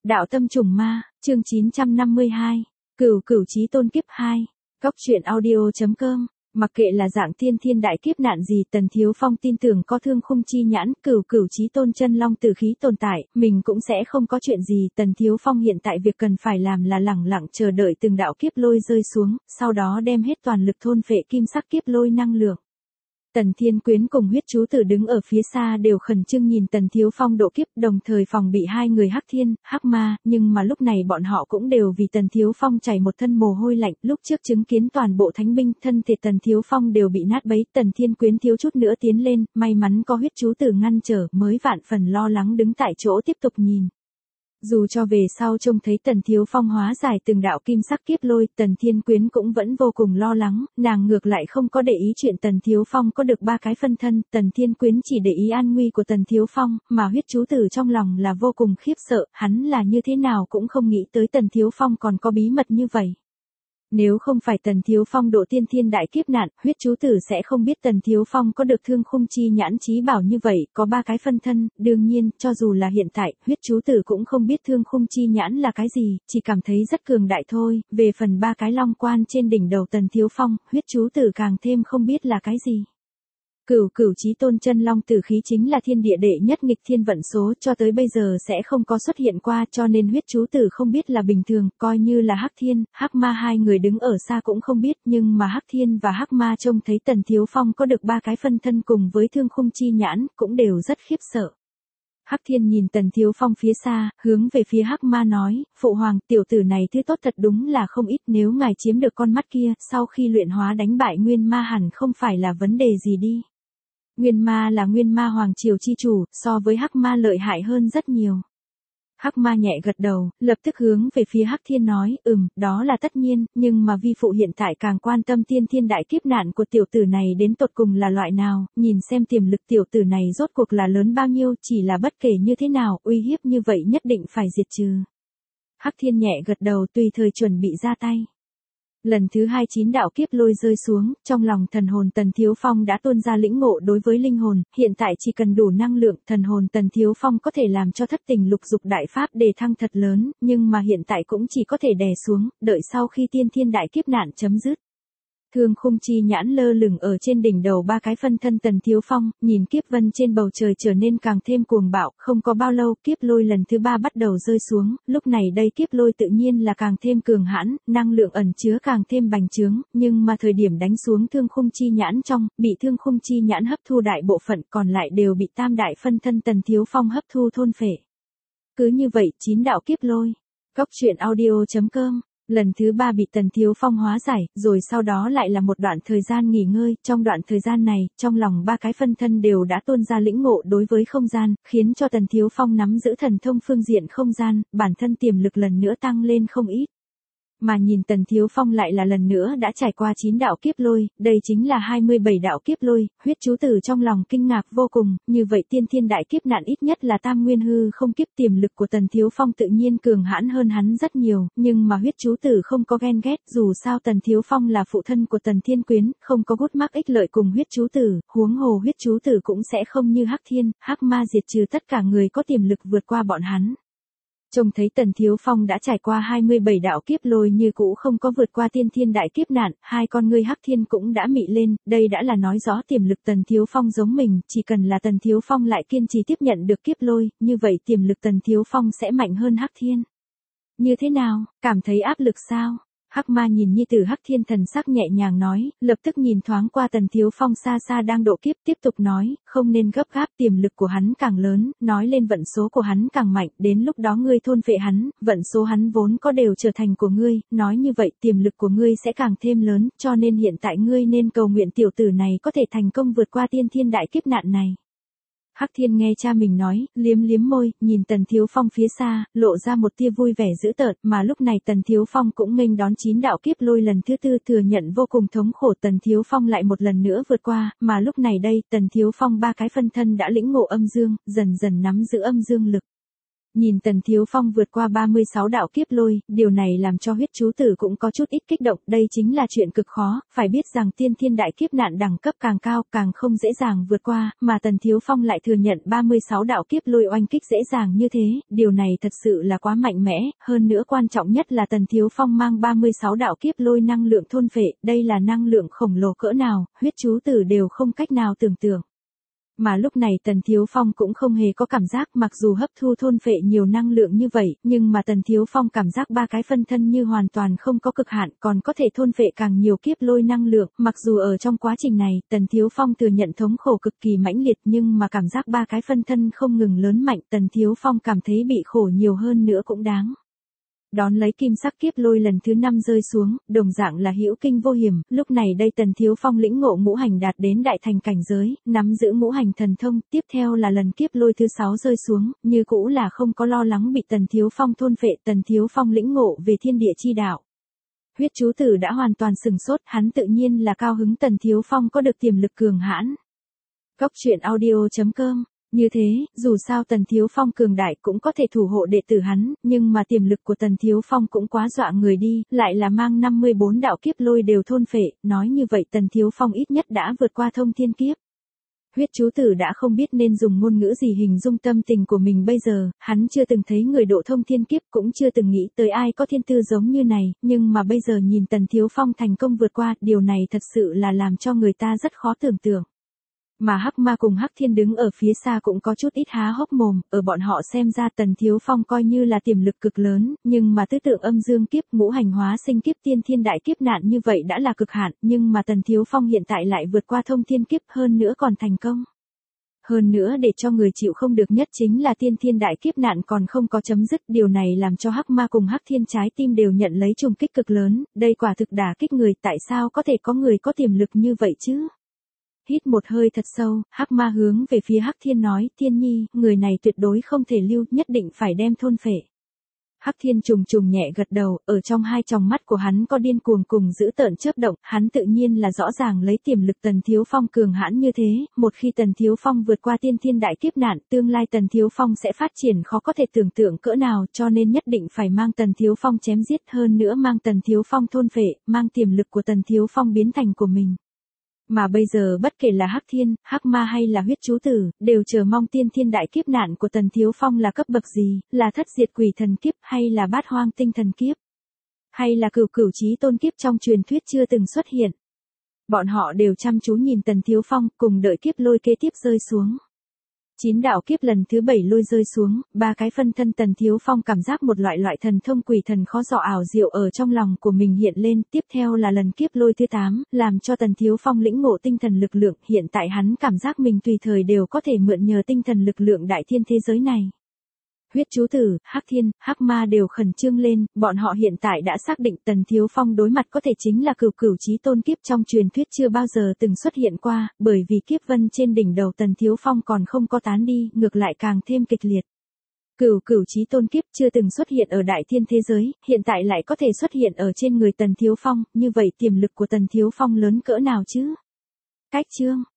Đạo tâm trùng ma, chương 952. Cửu cửu chí tôn kiếp 2. Cóc truyện audio.com. Mặc kệ là dạng tiên thiên đại kiếp nạn gì, Tần Thiếu Phong tin tưởng có thương khung chi nhãn, cửu cửu chí tôn chân long tử khí tồn tại, mình cũng sẽ không có chuyện gì. Tần Thiếu Phong hiện tại việc cần phải làm là lẳng lặng chờ đợi từng đạo kiếp lôi rơi xuống, sau đó đem hết toàn lực thôn phệ kim sắc kiếp lôi năng lượng. Tần Thiên Quyến cùng huyết chú tử đứng ở phía xa đều khẩn trương nhìn Tần Thiếu Phong độ kiếp, đồng thời phòng bị hai người Hắc Thiên, Hắc Ma, nhưng mà lúc này bọn họ cũng đều vì Tần Thiếu Phong chảy một thân mồ hôi lạnh. Lúc trước chứng kiến toàn bộ thánh binh, thân thể Tần Thiếu Phong đều bị nát bấy, Tần Thiên Quyến thiếu chút nữa tiến lên, may mắn có huyết chú tử ngăn trở, mới vạn phần lo lắng đứng tại chỗ tiếp tục nhìn. Dù cho về sau trông thấy Tần Thiếu Phong hóa giải từng đạo kim sắc kiếp lôi, Tần Thiên Quyến cũng vẫn vô cùng lo lắng, nàng ngược lại không có để ý chuyện Tần Thiếu Phong có được 3 cái phân thân, Tần Thiên Quyến chỉ để ý an nguy của Tần Thiếu Phong, mà huyết chú tử trong lòng là vô cùng khiếp sợ, hắn là như thế nào cũng không nghĩ tới Tần Thiếu Phong còn có bí mật như vậy. Nếu không phải Tần Thiếu Phong độ tiên thiên đại kiếp nạn, huyết chú tử sẽ không biết Tần Thiếu Phong có được thương khung chi nhãn chí bảo như vậy, có 3 cái phân thân. Đương nhiên, cho dù là hiện tại, huyết chú tử cũng không biết thương khung chi nhãn là cái gì, chỉ cảm thấy rất cường đại thôi. Về phần 3 cái long quan trên đỉnh đầu Tần Thiếu Phong, huyết chú tử càng thêm không biết là cái gì. Cửu cửu chí tôn chân long tử khí chính là thiên địa đệ nhất nghịch thiên vận số, cho tới bây giờ sẽ không có xuất hiện qua, cho nên huyết chú tử không biết là bình thường, coi như là Hắc Thiên, Hắc Ma hai người đứng ở xa cũng không biết, nhưng mà Hắc Thiên và Hắc Ma trông thấy Tần Thiếu Phong có được 3 cái phân thân cùng với thương khung chi nhãn, cũng đều rất khiếp sợ. Hắc Thiên nhìn Tần Thiếu Phong phía xa, hướng về phía Hắc Ma nói, phụ hoàng, tiểu tử này thứ tốt thật đúng là không ít, nếu ngài chiếm được con mắt kia, sau khi luyện hóa đánh bại Nguyên Ma hẳn không phải là vấn đề gì đi. Nguyên Ma là Nguyên Ma hoàng triều chi chủ, so với Hắc Ma lợi hại hơn rất nhiều. Hắc Ma nhẹ gật đầu, lập tức hướng về phía Hắc Thiên nói, đó là tất nhiên, nhưng mà vi phụ hiện tại càng quan tâm tiên thiên đại kiếp nạn của tiểu tử này đến tột cùng là loại nào, nhìn xem tiềm lực tiểu tử này rốt cuộc là lớn bao nhiêu, chỉ là bất kể như thế nào, uy hiếp như vậy nhất định phải diệt trừ. Hắc Thiên nhẹ gật đầu tùy thời chuẩn bị ra tay. Lần thứ 29 đạo kiếp lôi rơi xuống, trong lòng thần hồn Tần Thiếu Phong đã tuôn ra lĩnh ngộ đối với linh hồn, hiện tại chỉ cần đủ năng lượng, thần hồn Tần Thiếu Phong có thể làm cho thất tình lục dục đại pháp đề thăng thật lớn, nhưng mà hiện tại cũng chỉ có thể đè xuống, đợi sau khi tiên thiên đại kiếp nạn chấm dứt. Thương khung chi nhãn lơ lửng ở trên đỉnh đầu 3 cái phân thân Tần Thiếu Phong, nhìn kiếp vân trên bầu trời trở nên càng thêm cuồng bạo, không có bao lâu kiếp lôi lần thứ 3 bắt đầu rơi xuống, lúc này đây kiếp lôi tự nhiên là càng thêm cường hãn, năng lượng ẩn chứa càng thêm bành trướng, nhưng mà thời điểm đánh xuống thương khung chi nhãn trong, bị thương khung chi nhãn hấp thu đại bộ phận, còn lại đều bị tam đại phân thân Tần Thiếu Phong hấp thu thôn phệ. Cứ như vậy, 9 đạo kiếp lôi. Cóc truyện audio.com. Lần thứ 3 bị Tần Thiếu Phong hóa giải, rồi sau đó lại là một đoạn thời gian nghỉ ngơi, trong đoạn thời gian này, trong lòng 3 cái phân thân đều đã tuôn ra lĩnh ngộ đối với không gian, khiến cho Tần Thiếu Phong nắm giữ thần thông phương diện không gian, bản thân tiềm lực lần nữa tăng lên không ít. Mà nhìn Tần Thiếu Phong lại là lần nữa đã trải qua 9 đạo kiếp lôi, đây chính là 27 đạo kiếp lôi, huyết chú tử trong lòng kinh ngạc vô cùng, như vậy tiên thiên đại kiếp nạn ít nhất là tam nguyên hư không kiếp, tiềm lực của Tần Thiếu Phong tự nhiên cường hãn hơn hắn rất nhiều, nhưng mà huyết chú tử không có ghen ghét, dù sao Tần Thiếu Phong là phụ thân của Tần Thiên Quyến, không có gút mắc ích lợi cùng huyết chú tử, huống hồ huyết chú tử cũng sẽ không như Hắc Thiên, Hắc Ma diệt trừ tất cả người có tiềm lực vượt qua bọn hắn. Trông thấy Tần Thiếu Phong đã trải qua 27 đạo kiếp lôi như cũ không có vượt qua tiên thiên đại kiếp nạn, hai con ngươi Hắc Thiên cũng đã mị lên, đây đã là nói rõ tiềm lực Tần Thiếu Phong giống mình, chỉ cần là Tần Thiếu Phong lại kiên trì tiếp nhận được kiếp lôi, như vậy tiềm lực Tần Thiếu Phong sẽ mạnh hơn Hắc Thiên. Như thế nào, cảm thấy áp lực sao? Hắc Ma nhìn nhi tử Hắc Thiên thần sắc nhẹ nhàng nói, lập tức nhìn thoáng qua Tần Thiếu Phong xa xa đang độ kiếp, tiếp tục nói, không nên gấp gáp, tiềm lực của hắn càng lớn, nói lên vận số của hắn càng mạnh, đến lúc đó ngươi thôn phệ hắn, vận số hắn vốn có đều trở thành của ngươi, nói như vậy tiềm lực của ngươi sẽ càng thêm lớn, cho nên hiện tại ngươi nên cầu nguyện tiểu tử này có thể thành công vượt qua tiên thiên đại kiếp nạn này. Hắc Thiên nghe cha mình nói, liếm liếm môi, nhìn Tần Thiếu Phong phía xa, lộ ra một tia vui vẻ dữ tợn, mà lúc này Tần Thiếu Phong cũng nghênh đón 9 đạo kiếp lôi lần thứ 4, thừa nhận vô cùng thống khổ, Tần Thiếu Phong lại một lần nữa vượt qua, mà lúc này đây, Tần Thiếu Phong 3 cái phân thân đã lĩnh ngộ âm dương, dần dần nắm giữ âm dương lực. Nhìn Tần Thiếu Phong vượt qua 36 đạo kiếp lôi, điều này làm cho huyết chú tử cũng có chút ít kích động, đây chính là chuyện cực khó, phải biết rằng tiên thiên đại kiếp nạn đẳng cấp càng cao, càng không dễ dàng vượt qua, mà Tần Thiếu Phong lại thừa nhận 36 đạo kiếp lôi oanh kích dễ dàng như thế, điều này thật sự là quá mạnh mẽ, hơn nữa quan trọng nhất là Tần Thiếu Phong mang 36 đạo kiếp lôi năng lượng thôn phệ, đây là năng lượng khổng lồ cỡ nào, huyết chú tử đều không cách nào tưởng tượng. Mà lúc này Tần Thiếu Phong cũng không hề có cảm giác, mặc dù hấp thu thôn phệ nhiều năng lượng như vậy, nhưng mà Tần Thiếu Phong cảm giác ba cái phân thân như hoàn toàn không có cực hạn, còn có thể thôn phệ càng nhiều kiếp lôi năng lượng, mặc dù ở trong quá trình này, Tần Thiếu Phong thừa nhận thống khổ cực kỳ mãnh liệt, nhưng mà cảm giác ba cái phân thân không ngừng lớn mạnh, Tần Thiếu Phong cảm thấy bị khổ nhiều hơn nữa cũng đáng. Đón lấy kim sắc kiếp lôi lần thứ 5 rơi xuống, đồng dạng là hữu kinh vô hiểm, lúc này đây Tần Thiếu Phong lĩnh ngộ ngũ hành đạt đến đại thành cảnh giới, nắm giữ ngũ hành thần thông, tiếp theo là lần kiếp lôi thứ 6 rơi xuống, như cũ là không có lo lắng bị Tần Thiếu Phong thôn phệ, Tần Thiếu Phong lĩnh ngộ về thiên địa chi đạo. Huyết chú tử đã hoàn toàn sừng sốt, hắn tự nhiên là cao hứng Tần Thiếu Phong có được tiềm lực cường hãn. Góc truyện audio.com Như thế, dù sao Tần Thiếu Phong cường đại cũng có thể thủ hộ đệ tử hắn, nhưng mà tiềm lực của Tần Thiếu Phong cũng quá dọa người đi, lại là mang 54 đạo kiếp lôi đều thôn phệ, nói như vậy Tần Thiếu Phong ít nhất đã vượt qua thông thiên kiếp. Huyết chú tử đã không biết nên dùng ngôn ngữ gì hình dung tâm tình của mình bây giờ, hắn chưa từng thấy người độ thông thiên kiếp, cũng chưa từng nghĩ tới ai có thiên tư giống như này, nhưng mà bây giờ nhìn Tần Thiếu Phong thành công vượt qua, điều này thật sự là làm cho người ta rất khó tưởng tượng. Mà Hắc Ma cùng Hắc Thiên đứng ở phía xa cũng có chút ít há hốc mồm, ở bọn họ xem ra Tần Thiếu Phong coi như là tiềm lực cực lớn, nhưng mà tứ tượng âm dương kiếp, ngũ hành hóa sinh kiếp, tiên thiên đại kiếp nạn như vậy đã là cực hạn, nhưng mà Tần Thiếu Phong hiện tại lại vượt qua thông thiên kiếp, hơn nữa còn thành công. Hơn nữa để cho người chịu không được nhất chính là tiên thiên đại kiếp nạn còn không có chấm dứt, điều này làm cho Hắc Ma cùng Hắc Thiên trái tim đều nhận lấy trùng kích cực lớn, đây quả thực đả kích người, tại sao có thể có người có tiềm lực như vậy chứ? Hít một hơi thật sâu, Hắc Ma hướng về phía Hắc Thiên nói, Thiên Nhi, người này tuyệt đối không thể lưu, nhất định phải đem thôn phệ. Hắc Thiên trùng trùng nhẹ gật đầu, ở trong hai tròng mắt của hắn có điên cuồng cùng dữ tợn chớp động, hắn tự nhiên là rõ ràng lấy tiềm lực Tần Thiếu Phong cường hãn như thế, một khi Tần Thiếu Phong vượt qua tiên thiên đại kiếp nạn, tương lai Tần Thiếu Phong sẽ phát triển khó có thể tưởng tượng cỡ nào, cho nên nhất định phải mang Tần Thiếu Phong chém giết, hơn nữa mang Tần Thiếu Phong thôn phệ, mang tiềm lực của Tần Thiếu Phong biến thành của mình. Mà bây giờ bất kể là Hắc Thiên, Hắc Ma hay là huyết chú tử, đều chờ mong tiên thiên đại kiếp nạn của Tần Thiếu Phong là cấp bậc gì, là thất diệt quỷ thần kiếp hay là bát hoang tinh thần kiếp, hay là cửu cửu chí tôn kiếp trong truyền thuyết chưa từng xuất hiện. Bọn họ đều chăm chú nhìn Tần Thiếu Phong, cùng đợi kiếp lôi kế tiếp rơi xuống. 9 đạo kiếp lần thứ 7 lôi rơi xuống, ba cái phân thân Tần Thiếu Phong cảm giác một loại thần thông quỷ thần khó dò ảo diệu ở trong lòng của mình hiện lên, tiếp theo là lần kiếp lôi thứ 8, làm cho Tần Thiếu Phong lĩnh ngộ tinh thần lực lượng, hiện tại hắn cảm giác mình tùy thời đều có thể mượn nhờ tinh thần lực lượng đại thiên thế giới này. Huyết chú tử, Hắc Thiên, Hắc Ma đều khẩn trương lên, bọn họ hiện tại đã xác định Tần Thiếu Phong đối mặt có thể chính là cửu cửu chí tôn kiếp trong truyền thuyết chưa bao giờ từng xuất hiện qua, bởi vì kiếp vân trên đỉnh đầu Tần Thiếu Phong còn không có tán đi, ngược lại càng thêm kịch liệt. Cửu cửu chí tôn kiếp chưa từng xuất hiện ở đại thiên thế giới, hiện tại lại có thể xuất hiện ở trên người Tần Thiếu Phong, như vậy tiềm lực của Tần Thiếu Phong lớn cỡ nào chứ? Cách chương